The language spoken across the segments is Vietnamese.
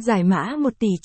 Giải mã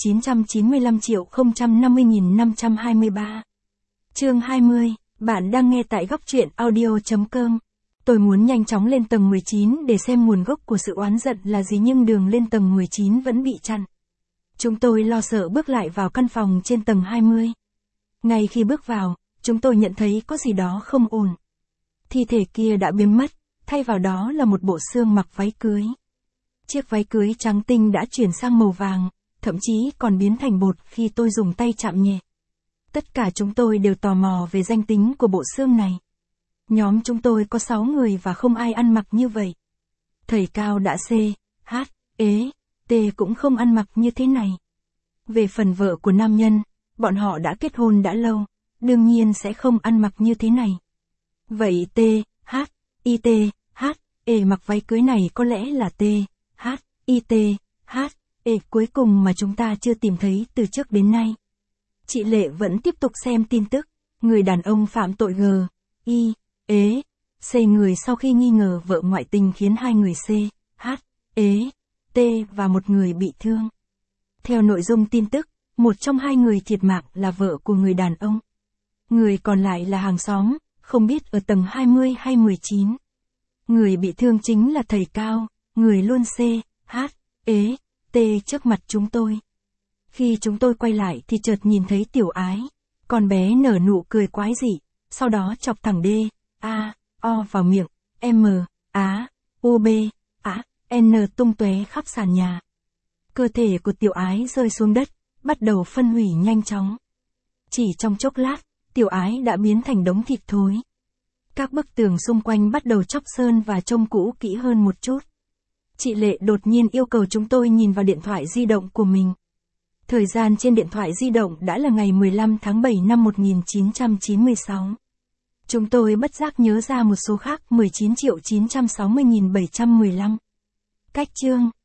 1.995.050.523. Chương 20, bạn đang nghe tại góc truyện audio.com. Tôi muốn nhanh chóng lên tầng 19 để xem nguồn gốc của sự oán giận là gì, nhưng đường lên tầng 19 vẫn bị chặn. Chúng tôi lo sợ bước lại vào căn phòng trên tầng 20. Ngay khi bước vào, chúng tôi nhận thấy có gì đó không ổn. Thi thể kia đã biến mất, thay vào đó là một bộ xương mặc váy cưới. Chiếc váy cưới trắng tinh đã chuyển sang màu vàng, thậm chí còn biến thành bột khi tôi dùng tay chạm nhẹ. Tất cả chúng tôi đều tò mò về danh tính của bộ xương này. Nhóm chúng tôi có 6 người và không ai ăn mặc như vậy. Thầy Cao đã C, H, E, T cũng không ăn mặc như thế này. Về phần vợ của nam nhân, bọn họ đã kết hôn đã lâu, đương nhiên sẽ không ăn mặc như thế này. Vậy T, H, I T, H, E mặc váy cưới này có lẽ là T, H, I T, H, E cuối cùng mà chúng ta chưa tìm thấy từ trước đến nay. Chị Lệ vẫn tiếp tục xem tin tức. Người đàn ông phạm tội G, I, E, C người sau khi nghi ngờ vợ ngoại tình khiến 2 người C, H, E, T và một người bị thương. Theo nội dung tin tức, một trong 2 người thiệt mạng là vợ của người đàn ông. Người còn lại là hàng xóm, không biết ở tầng 20 hay 19. Người bị thương chính là thầy Cao, người luôn C, H, E, T trước mặt chúng tôi. Khi chúng tôi quay lại thì chợt nhìn thấy Tiểu Ái. Con bé nở nụ cười quái dị, sau đó chọc thẳng D, A, O vào miệng, M, A, U, B, A, N tung tóe khắp sàn nhà. Cơ thể của Tiểu Ái rơi xuống đất, bắt đầu phân hủy nhanh chóng. Chỉ trong chốc lát, Tiểu Ái đã biến thành đống thịt thối. Các bức tường xung quanh bắt đầu chóc sơn và trông cũ kỹ hơn một chút. Chị Lệ đột nhiên yêu cầu chúng tôi nhìn vào điện thoại di động của mình. Thời gian trên điện thoại di động đã là ngày 15 tháng 7 năm 1996. Chúng tôi bất giác nhớ ra một số khác 19.960.715. Cách chương